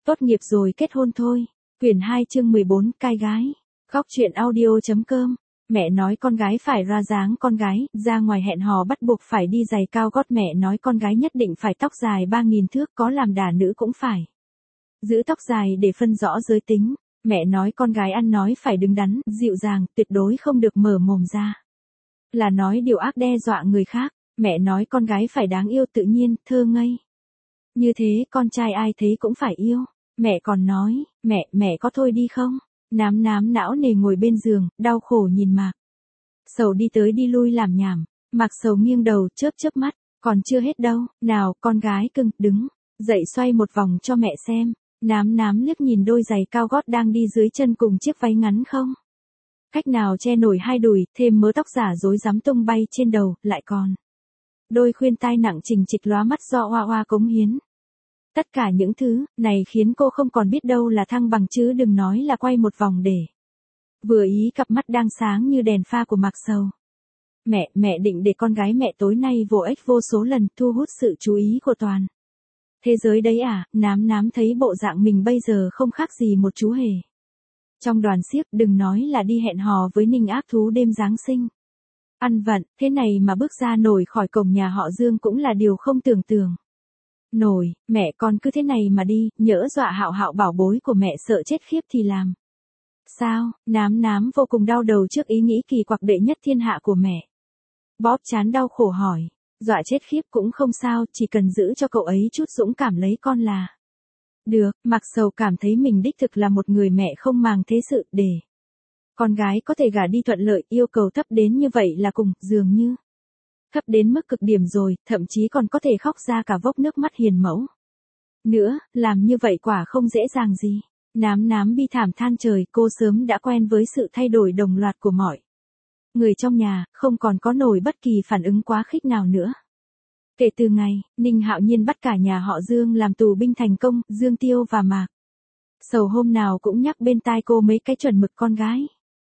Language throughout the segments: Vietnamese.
Tốt nghiệp rồi kết hôn thôi. Quyển 2 chương 14, cai gái. Góc truyện audio.com. Mẹ nói con gái phải ra dáng con gái, ra ngoài hẹn hò bắt buộc phải đi giày cao gót. Mẹ nói con gái nhất định phải tóc dài 3.000 thước, có làm đà nữ cũng phải giữ tóc dài để phân rõ giới tính. Mẹ nói con gái ăn nói phải đứng đắn, dịu dàng, tuyệt đối không được mở mồm ra là nói điều ác đe dọa người khác. Mẹ nói con gái phải đáng yêu, tự nhiên, thơ ngây. Như thế con trai ai thấy cũng phải yêu. Mẹ còn nói, mẹ có thôi đi không? Nám não nề ngồi bên giường, đau khổ nhìn Mạc Sầu đi tới đi lui làm nhảm. Mạc Sầu nghiêng đầu, chớp mắt, còn chưa hết đâu, nào con gái cưng, đứng dậy xoay một vòng cho mẹ xem. Nám liếc nhìn đôi giày cao gót đang đi dưới chân cùng chiếc váy ngắn không cách nào che nổi hai đùi, thêm mớ tóc giả rối rắm tung bay trên đầu, lại còn đôi khuyên tai nặng chình chịch lóa mắt do oa cống hiến. Tất cả những thứ này khiến cô không còn biết đâu là thăng bằng chứ đừng nói là quay một vòng để vừa ý cặp mắt đang sáng như đèn pha của Mạc Sầu. Mẹ định để con gái mẹ tối nay vô ích vô số lần, thu hút sự chú ý của toàn thế giới đấy à? Nám thấy bộ dạng mình bây giờ không khác gì một chú hề trong đoàn xiếc, đừng nói là đi hẹn hò với Ninh ác thú đêm Giáng sinh. Ăn vận, thế này mà bước ra nổi khỏi cổng nhà họ Dương cũng là điều không tưởng tượng nổi. Mẹ con cứ thế này mà đi, nhỡ dọa Hạo bảo bối của mẹ sợ chết khiếp thì làm sao? Nám vô cùng đau đầu trước ý nghĩ kỳ quặc đệ nhất thiên hạ của mẹ. Bóp trán đau khổ hỏi, dọa chết khiếp cũng không sao, chỉ cần giữ cho cậu ấy chút dũng cảm lấy con là được. Mạc Sầu cảm thấy mình đích thực là một người mẹ không màng thế sự, để con gái có thể gả đi thuận lợi. Yêu cầu thấp đến như vậy là cùng, dường như thấp đến mức cực điểm rồi, thậm chí còn có thể khóc ra cả vốc nước mắt hiền mẫu nữa. Làm như vậy quả không dễ dàng gì. Nám bi thảm than trời, cô sớm đã quen với sự thay đổi đồng loạt của mọi người trong nhà, không còn có nổi bất kỳ phản ứng quá khích nào nữa. Kể từ ngày Ninh Hạo Nhiên bắt cả nhà họ Dương làm tù binh thành công, Dương Tiêu và Mạc Sầu hôm nào cũng nhắc bên tai cô mấy cái chuẩn mực con gái.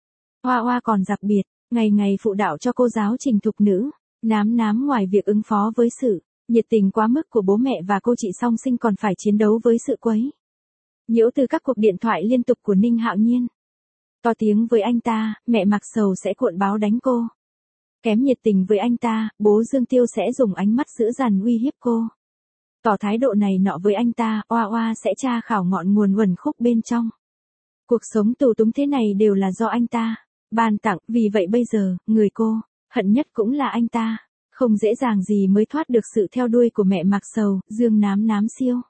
Oa còn đặc biệt, ngày phụ đạo cho cô giáo trình thục nữ. Nám ngoài việc ứng phó với sự nhiệt tình quá mức của bố mẹ và cô chị song sinh còn phải chiến đấu với sự quấy nhiễu từ các cuộc điện thoại liên tục của Ninh Hạo Nhiên. To tiếng với anh ta, mẹ Mạc Sầu sẽ cuộn báo đánh cô. Kém nhiệt tình với anh ta, bố Dương Tiêu sẽ dùng ánh mắt dữ dằn uy hiếp cô. Tỏ thái độ này nọ với anh ta, oa sẽ tra khảo ngọn nguồn uẩn khúc bên trong. Cuộc sống tù túng thế này đều là do anh ta ban tặng, vì vậy bây giờ, người cô hận nhất cũng là anh ta. Không dễ dàng gì mới thoát được sự theo đuôi của mẹ Mạc Sầu. Dương Nám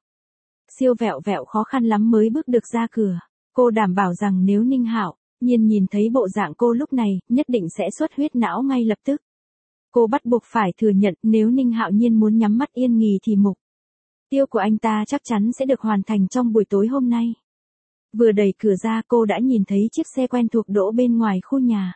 siêu vẹo khó khăn lắm mới bước được ra cửa. Cô đảm bảo rằng nếu Ninh Hạo Nhiên nhìn thấy bộ dạng cô lúc này, nhất định sẽ xuất huyết não ngay lập tức. Cô bắt buộc phải thừa nhận, nếu Ninh Hạo Nhiên muốn nhắm mắt yên nghỉ thì mục tiêu của anh ta chắc chắn sẽ được hoàn thành trong buổi tối hôm nay. Vừa đẩy cửa ra, cô đã nhìn thấy chiếc xe quen thuộc đỗ bên ngoài khu nhà.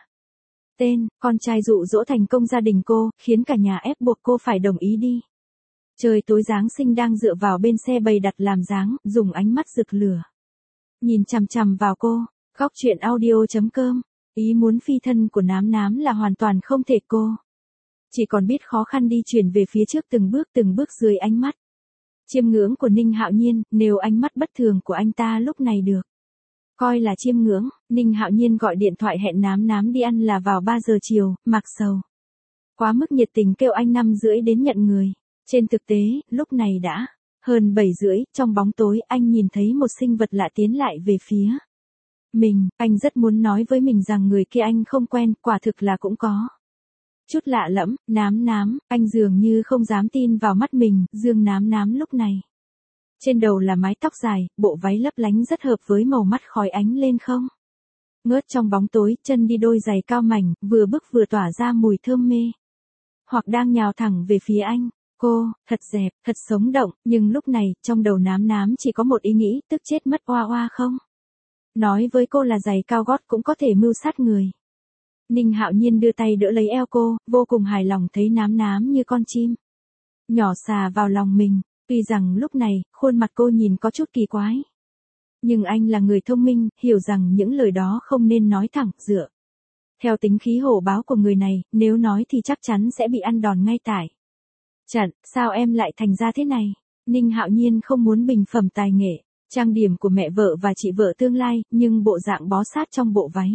Con trai dụ dỗ thành công gia đình cô, khiến cả nhà ép buộc cô phải đồng ý đi. Trời tối Giáng sinh đang dựa vào bên xe bày đặt làm dáng, dùng ánh mắt rực lửa nhìn chằm vào cô. Góc truyện audio.com. Ý muốn phi thân của Nám là hoàn toàn không thể, cô chỉ còn biết khó khăn đi chuyển về phía trước từng bước dưới ánh mắt chiêm ngưỡng của Ninh Hạo Nhiên. Nếu ánh mắt bất thường của anh ta lúc này được coi là chiêm ngưỡng, Ninh Hạo Nhiên gọi điện thoại hẹn Nám đi ăn là vào 3 giờ chiều. Mạc Sầu quá mức nhiệt tình kêu anh 5:30 đến nhận người. Trên thực tế, lúc này đã hơn 7:30, trong bóng tối anh nhìn thấy một sinh vật lạ tiến lại về phía mình. Anh rất muốn nói với mình rằng người kia anh không quen, quả thực là cũng có chút lạ lẫm. Nám, anh dường như không dám tin vào mắt mình. Dương Nám lúc này trên đầu là mái tóc dài, bộ váy lấp lánh rất hợp với màu mắt khói ánh lên không ngớt trong bóng tối, chân đi đôi giày cao mảnh, vừa bước vừa tỏa ra mùi thơm mê hoặc đang nhào thẳng về phía anh. Cô thật đẹp, thật sống động, nhưng lúc này trong đầu Nám chỉ có một ý nghĩ, tức chết mất. Oa không nói với cô là giày cao gót cũng có thể mưu sát người. Ninh Hạo Nhiên đưa tay đỡ lấy eo cô, vô cùng hài lòng thấy Nám như con chim nhỏ xà vào lòng mình. Tuy rằng lúc này, khuôn mặt cô nhìn có chút kỳ quái, nhưng anh là người thông minh, hiểu rằng những lời đó không nên nói thẳng. Dựa theo tính khí hổ báo của người này, nếu nói thì chắc chắn sẽ bị ăn đòn ngay tại trận. Sao em lại thành ra thế này? Ninh Hạo Nhiên không muốn bình phẩm tài nghệ Trang điểm của mẹ vợ và chị vợ tương lai, nhưng bộ dạng bó sát trong bộ váy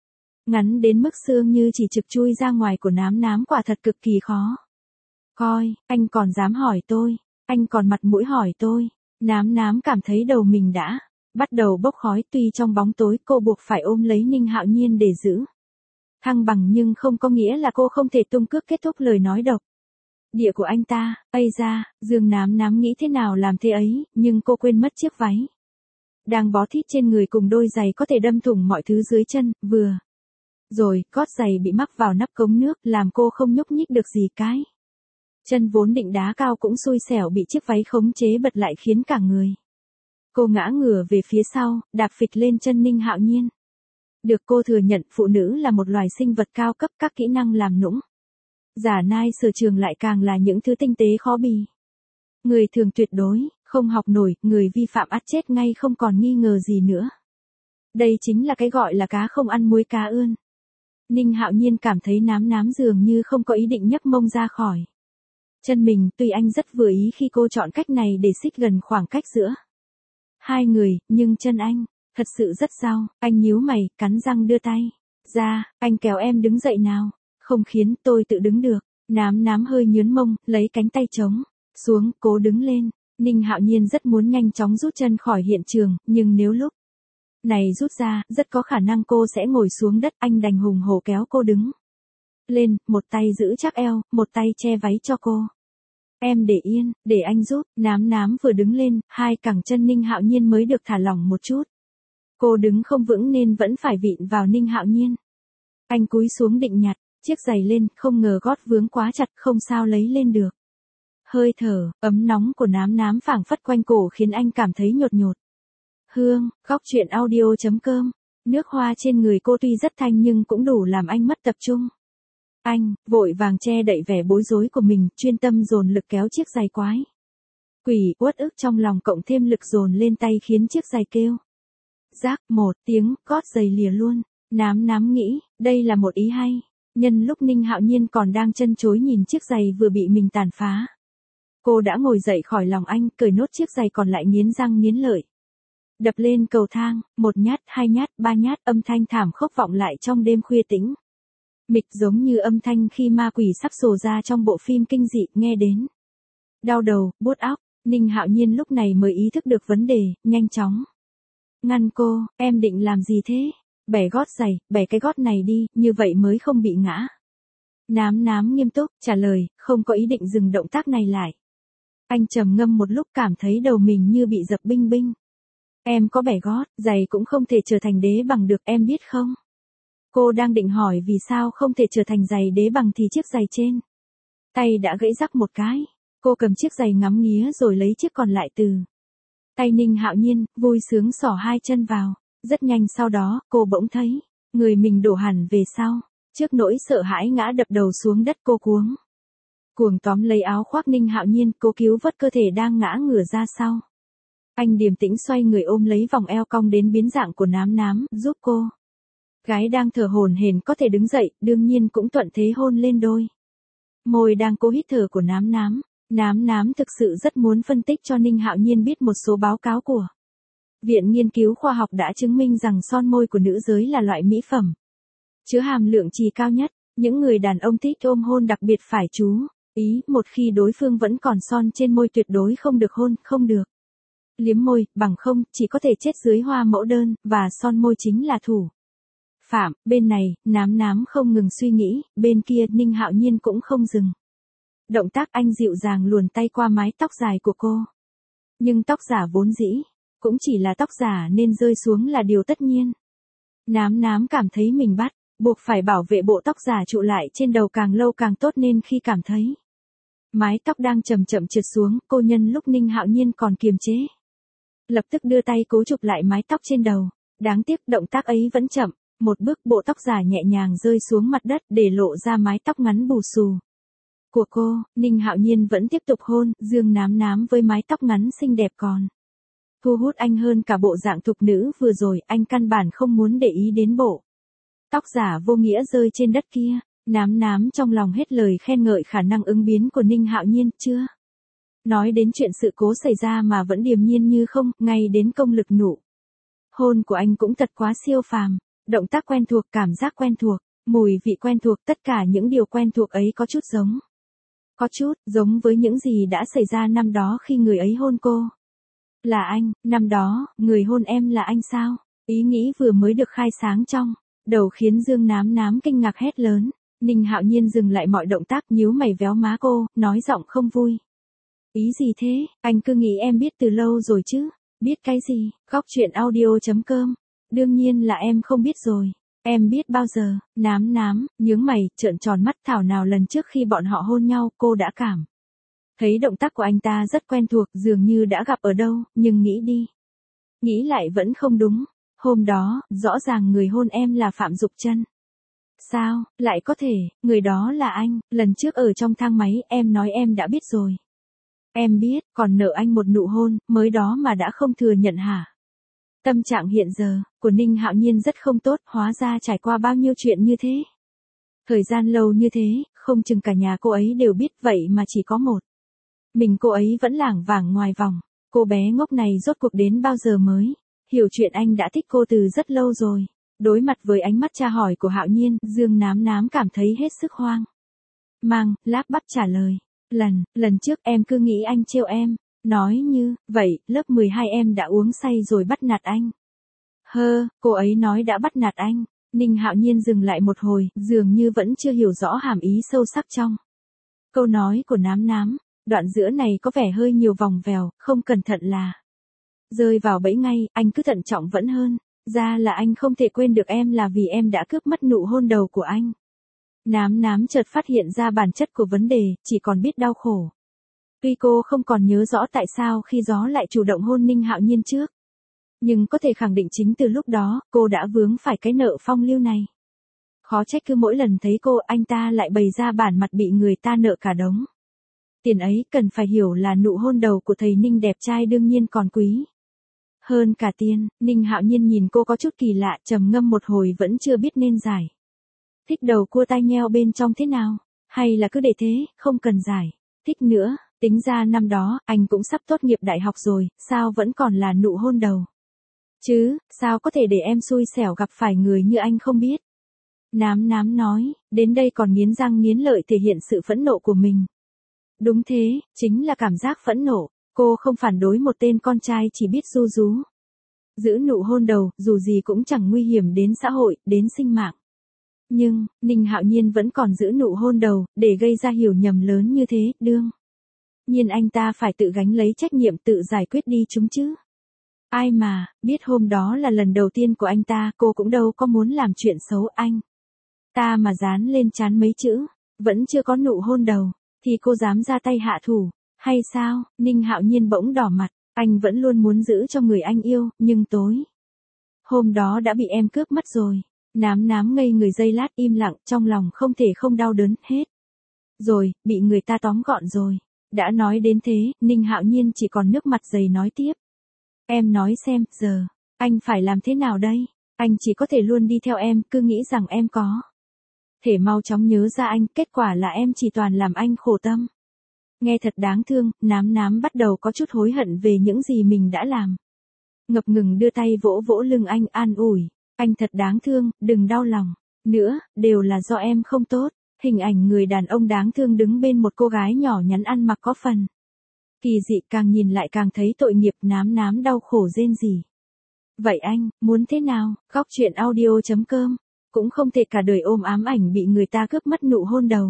ngắn đến mức xương như chỉ trực chui ra ngoài của nám quả thật cực kỳ khó coi. Anh còn dám hỏi tôi, anh còn mặt mũi hỏi tôi. Nám cảm thấy đầu mình đã bắt đầu bốc khói, tuy trong bóng tối cô buộc phải ôm lấy Ninh Hạo Nhiên để giữ thăng bằng, nhưng không có nghĩa là cô không thể tung cước kết thúc lời nói độc địa của anh ta. Ây da, Dương Nám nghĩ thế nào làm thế ấy, nhưng cô quên mất chiếc váy đang bó thít trên người cùng đôi giày có thể đâm thủng mọi thứ dưới chân, vừa rồi, gót giày bị mắc vào nắp cống nước, làm cô không nhúc nhích được gì cái. Chân vốn định đá cao cũng xui xẻo bị chiếc váy khống chế bật lại, khiến cả người cô ngã ngửa về phía sau, đạp phịch lên chân Ninh Hạo Nhiên. Được cô thừa nhận, phụ nữ là một loài sinh vật cao cấp, các kỹ năng làm nũng giả nai sở trường lại càng là những thứ tinh tế khó bì. Người thường tuyệt đối không học nổi, người vi phạm ắt chết ngay không còn nghi ngờ gì nữa. Đây chính là cái gọi là cá không ăn muối cá ươn. Ninh Hạo Nhiên cảm thấy nám dường như không có ý định nhấc mông ra khỏi chân mình, tuy anh rất vừa ý khi cô chọn cách này để xích gần khoảng cách giữa hai người, nhưng chân anh thật sự rất đau. Anh nhíu mày, cắn răng đưa tay ra, anh kéo em đứng dậy nào. Không khiến tôi tự đứng được. Nám hơi nhướn mông, lấy cánh tay chống xuống, cố đứng lên. Ninh Hạo Nhiên rất muốn nhanh chóng rút chân khỏi hiện trường, nhưng nếu lúc này rút ra, rất có khả năng cô sẽ ngồi xuống đất. Anh đành hùng hổ kéo cô đứng lên, một tay giữ chắc eo, một tay che váy cho cô. Em để yên, để anh giúp. Nám vừa đứng lên, hai cẳng chân Ninh Hạo Nhiên mới được thả lỏng một chút. Cô đứng không vững nên vẫn phải vịn vào Ninh Hạo Nhiên. Anh cúi xuống định nhặt chiếc giày lên, không ngờ gót vướng quá chặt, không sao lấy lên được. Hơi thở ấm nóng của nám phảng phất quanh cổ khiến anh cảm thấy nhột nhột. Hương, góc truyện audio.com. Nước hoa trên người cô tuy rất thanh nhưng cũng đủ làm anh mất tập trung. Anh vội vàng che đậy vẻ bối rối của mình, chuyên tâm dồn lực kéo chiếc giày quái quỷ uất ức trong lòng, cộng thêm lực dồn lên tay khiến chiếc giày kêu rác một tiếng, gót giày lìa luôn. Nám nghĩ, đây là một ý hay. Nhân lúc Ninh Hạo Nhiên còn đang chân chối nhìn chiếc giày vừa bị mình tàn phá, cô đã ngồi dậy khỏi lòng anh, cởi nốt chiếc giày còn lại, nghiến răng nghiến lợi đập lên cầu thang. Một nhát, hai nhát, ba nhát, âm thanh thảm khốc vọng lại trong đêm khuya tĩnh mịch, giống như âm thanh khi ma quỷ sắp sồ ra trong bộ phim kinh dị, nghe đến đau đầu, buốt óc. Ninh Hạo Nhiên lúc này mới ý thức được vấn đề, nhanh chóng ngăn cô. Em định làm gì thế? Bẻ gót giày, bẻ cái gót này đi, như vậy mới không bị ngã. Nám nghiêm túc trả lời, không có ý định dừng động tác này lại. Anh trầm ngâm một lúc, cảm thấy đầu mình như bị dập binh binh. Em có bẻ gót giày cũng không thể trở thành đế bằng được, em biết không? Cô đang định hỏi vì sao không thể trở thành giày đế bằng thì chiếc giày trên tay đã gãy rắc một cái. Cô cầm chiếc giày ngắm nghía rồi lấy chiếc còn lại từ tay Ninh Hạo Nhiên, vui sướng xỏ hai chân vào. Rất nhanh sau đó, cô bỗng thấy người mình đổ hẳn về sau. Trước nỗi sợ hãi ngã đập đầu xuống đất, cô cuồng tóm lấy áo khoác Ninh Hạo Nhiên, cố cứu vớt cơ thể đang ngã ngửa ra sau. Anh điềm tĩnh xoay người ôm lấy vòng eo cong đến biến dạng của nám, giúp cô gái đang thở hổn hển có thể đứng dậy, đương nhiên cũng thuận thế hôn lên đôi môi đang cố hít thở của nám. Nám thực sự rất muốn phân tích cho Ninh Hạo Nhiên biết một số báo cáo của Viện Nghiên cứu Khoa học đã chứng minh rằng son môi của nữ giới là loại mỹ phẩm chứa hàm lượng chì cao nhất. Những người đàn ông thích ôm hôn đặc biệt phải chú ý, một khi đối phương vẫn còn son trên môi tuyệt đối không được hôn, không được liếm môi, bằng không chỉ có thể chết dưới hoa mẫu đơn, và son môi chính là thủ phạm. Bên này, nám không ngừng suy nghĩ, bên kia Ninh Hạo Nhiên cũng không dừng động tác. Anh dịu dàng luồn tay qua mái tóc dài của cô. Nhưng tóc giả vốn dĩ cũng chỉ là tóc giả nên rơi xuống là điều tất nhiên. Nám cảm thấy mình buộc phải bảo vệ bộ tóc giả trụ lại trên đầu càng lâu càng tốt, nên khi cảm thấy mái tóc đang chậm trượt xuống, cô nhân lúc Ninh Hạo Nhiên còn kiềm chế, lập tức đưa tay cố chụp lại mái tóc trên đầu. Đáng tiếc động tác ấy vẫn chậm. Một bước, bộ tóc giả nhẹ nhàng rơi xuống mặt đất, để lộ ra mái tóc ngắn bù xù của cô. Ninh Hạo Nhiên vẫn tiếp tục hôn, dương nám với mái tóc ngắn xinh đẹp còn thu hút anh hơn cả bộ dạng thục nữ vừa rồi. Anh căn bản không muốn để ý đến bộ tóc giả vô nghĩa rơi trên đất kia. Nám trong lòng hết lời khen ngợi khả năng ứng biến của Ninh Hạo Nhiên. Chưa Nói đến chuyện sự cố xảy ra mà vẫn điềm nhiên như không, ngay đến công lực nụ hôn của anh cũng thật quá siêu phàm. Động tác quen thuộc, cảm giác quen thuộc, mùi vị quen thuộc, tất cả những điều quen thuộc ấy có chút giống. Có chút giống với những gì đã xảy ra năm đó khi người ấy hôn cô. Là anh, năm đó, người hôn em là anh sao? Ý nghĩ vừa mới được khai sáng trong đầu khiến Dương Nám Nám kinh ngạc hét lớn. Ninh Hạo Nhiên dừng lại mọi động tác, nhíu mày véo má cô, nói giọng không vui. Ý gì thế, anh cứ nghĩ em biết từ lâu rồi chứ. Biết cái gì, Góc Chuyện Audio.com. Đương nhiên là em không biết rồi. Em biết bao giờ, Nám Nám, nhướng mày, trợn tròn mắt, thảo nào lần trước khi bọn họ hôn nhau, cô đã cảm thấy động tác của anh ta rất quen thuộc, dường như đã gặp ở đâu, nhưng nghĩ đi. Nghĩ lại vẫn không đúng. Hôm đó, rõ ràng người hôn em là Phạm Dục Trân. Sao, lại có thể, người đó là anh, lần trước ở trong thang máy, em nói em đã biết rồi. Em biết, còn nợ anh một nụ hôn, mới đó mà đã không thừa nhận hả? Tâm trạng hiện giờ của Ninh Hạo Nhiên rất không tốt, hóa ra trải qua bao nhiêu chuyện như thế. Thời gian lâu như thế, không chừng cả nhà cô ấy đều biết, vậy mà chỉ có một mình cô ấy vẫn lảng vảng ngoài vòng. Cô bé ngốc này rốt cuộc đến bao giờ mới hiểu chuyện anh đã thích cô từ rất lâu rồi. Đối mặt với ánh mắt tra hỏi của Hạo Nhiên, Dương Nám Nám cảm thấy hết sức hoang mang, lắp bắp trả lời. Lần trước em cứ nghĩ anh trêu em. Nói như, vậy, lớp 12 em đã uống say rồi bắt nạt anh. Cô ấy nói đã bắt nạt anh. Ninh Hạo Nhiên dừng lại một hồi, dường như vẫn chưa hiểu rõ hàm ý sâu sắc trong câu nói của Nám Nám. Đoạn giữa này có vẻ hơi nhiều vòng vèo, không cẩn thận là rơi vào bẫy ngay, anh cứ thận trọng vẫn hơn. Ra là anh không thể quên được em là vì em đã cướp mất nụ hôn đầu của anh. Nám Nám chợt phát hiện ra bản chất của vấn đề, chỉ còn biết đau khổ. Tuy cô không còn nhớ rõ tại sao khi gió lại chủ động hôn Ninh Hạo Nhiên trước. Nhưng có thể khẳng định chính từ lúc đó, cô đã vướng phải cái nợ phong lưu này. Khó trách cứ mỗi lần thấy cô, anh ta lại bày ra bản mặt bị người ta nợ cả đống tiền ấy, cần phải hiểu là nụ hôn đầu của thầy Ninh đẹp trai đương nhiên còn quý hơn cả tiền. Ninh Hạo Nhiên nhìn cô có chút kỳ lạ, trầm ngâm một hồi vẫn chưa biết nên giải thích đầu cua tai nheo bên trong thế nào, hay là cứ để thế, không cần giải thích nữa. Tính ra năm đó, anh cũng sắp tốt nghiệp đại học rồi, sao vẫn còn là nụ hôn đầu? Chứ, sao có thể để em xui xẻo gặp phải người như anh không biết? Nám Nám nói, đến đây còn nghiến răng nghiến lợi thể hiện sự phẫn nộ của mình. Đúng thế, chính là cảm giác phẫn nộ. Cô không phản đối một tên con trai chỉ biết ru rú giữ nụ hôn đầu, dù gì cũng chẳng nguy hiểm đến xã hội, đến sinh mạng. Nhưng, Ninh Hạo Nhiên vẫn còn giữ nụ hôn đầu, để gây ra hiểu nhầm lớn như thế, đương nhiên anh ta phải tự gánh lấy trách nhiệm, tự giải quyết đi chúng chứ. Ai mà, biết hôm đó là lần đầu tiên của anh ta, cô cũng đâu có muốn làm chuyện xấu anh. Ta mà dán lên trán mấy chữ, vẫn chưa có nụ hôn đầu, thì cô dám ra tay hạ thủ, hay sao? Ninh Hạo Nhiên bỗng đỏ mặt, anh vẫn luôn muốn giữ cho người anh yêu, nhưng tối hôm đó đã bị em cướp mất rồi. Nám Nám ngây người giây lát im lặng, trong lòng không thể không đau đớn, hết rồi, bị người ta tóm gọn rồi. Đã nói đến thế, Ninh Hạo Nhiên chỉ còn nước mặt dày nói tiếp. Em nói xem, giờ, anh phải làm thế nào đây? Anh chỉ có thể luôn đi theo em, cứ nghĩ rằng em có thể mau chóng nhớ ra anh, kết quả là em chỉ toàn làm anh khổ tâm. Nghe thật đáng thương, Nám Nám bắt đầu có chút hối hận về những gì mình đã làm. Ngập ngừng đưa tay vỗ vỗ lưng anh, an ủi. Anh thật đáng thương, đừng đau lòng nữa, đều là do em không tốt. Hình ảnh người đàn ông đáng thương đứng bên một cô gái nhỏ nhắn ăn mặc có phần kỳ dị, càng nhìn lại càng thấy tội nghiệp. Nám Nám đau khổ rên rỉ. Vậy anh, muốn thế nào? Góc Chuyện Audio.com. Cũng không thể cả đời ôm ám ảnh bị người ta cướp mất nụ hôn đầu.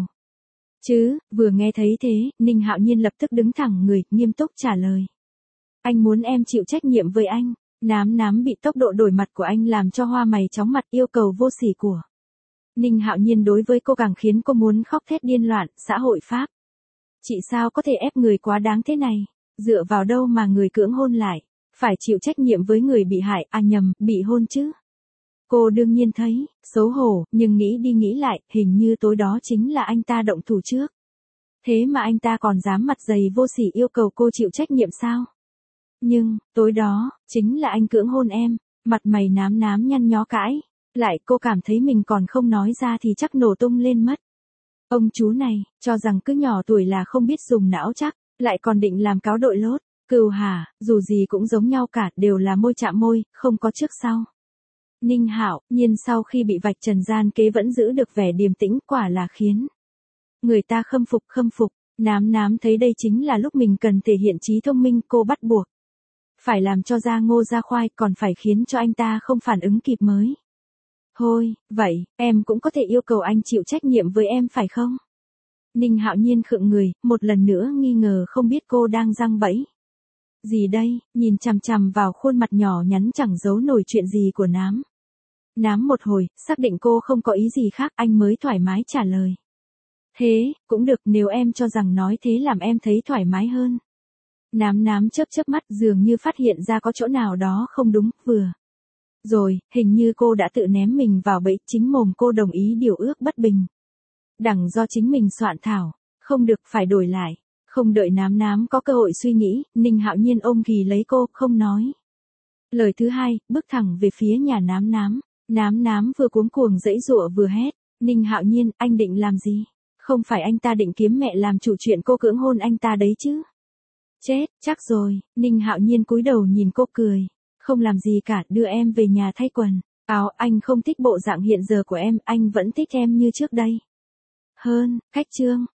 Chứ, vừa nghe thấy thế, Ninh Hạo Nhiên lập tức đứng thẳng người, nghiêm túc trả lời. Anh muốn em chịu trách nhiệm với anh. Nám Nám bị tốc độ đổi mặt của anh làm cho hoa mày chóng mặt, yêu cầu vô sỉ của Ninh Hạo Nhiên đối với cô càng khiến cô muốn khóc thét điên loạn. Xã hội Pháp, chị sao có thể ép người quá đáng thế này? Dựa vào đâu mà người cưỡng hôn lại phải chịu trách nhiệm với người bị hại, nhầm, bị hôn chứ? Cô đương nhiên thấy xấu hổ, nhưng nghĩ đi nghĩ lại, hình như tối đó chính là anh ta động thủ trước. Thế mà anh ta còn dám mặt dày vô sỉ yêu cầu cô chịu trách nhiệm sao? Nhưng, tối đó, chính là anh cưỡng hôn em. Mặt mày Nám Nám nhăn nhó cãi lại, cô cảm thấy mình còn không nói ra thì chắc nổ tung lên mất. Ông chú này, cho rằng cứ nhỏ tuổi là không biết dùng não chắc. Lại còn định làm cáo đội lốt. Cừu hả, dù gì cũng giống nhau cả, đều là môi chạm môi, không có trước sau. Ninh Hạo, nhiên sau khi bị vạch trần gian kế vẫn giữ được vẻ điềm tĩnh, quả là khiến người ta khâm phục khâm phục. Nám thấy đây chính là lúc mình cần thể hiện trí thông minh, cô bắt buộc phải làm cho ra ngô ra khoai, còn phải khiến cho anh ta không phản ứng kịp mới. Thôi, vậy, em cũng có thể yêu cầu anh chịu trách nhiệm với em phải không? Ninh Hạo Nhiên khựng người, một lần nữa nghi ngờ không biết cô đang giăng bẫy gì đây, nhìn chằm chằm vào khuôn mặt nhỏ nhắn chẳng giấu nổi chuyện gì của Nám. Nám một hồi, xác định cô không có ý gì khác, anh mới thoải mái trả lời. Thế, cũng được, nếu em cho rằng nói thế làm em thấy thoải mái hơn. Nám chớp mắt, dường như phát hiện ra có chỗ nào đó không đúng, vừa rồi, hình như cô đã tự ném mình vào bẫy, chính mồm cô đồng ý điều ước bất bình đẳng do chính mình soạn thảo, không được, phải đổi lại. Không đợi Nám có cơ hội suy nghĩ, Ninh Hạo Nhiên ôm ghì lấy cô, không nói lời thứ hai, bước thẳng về phía nhà Nám. Nám vừa cuống cuồng giãy giụa vừa hét, Ninh Hạo Nhiên, anh định làm gì? Không phải anh ta định kiếm mẹ làm chủ chuyện cô cưỡng hôn anh ta đấy chứ? Chết, chắc rồi. Ninh Hạo Nhiên cúi đầu nhìn cô cười, không làm gì cả, đưa em về nhà thay quần áo. Anh không thích bộ dạng hiện giờ của em, anh vẫn thích em như trước đây hơn. Khách trương.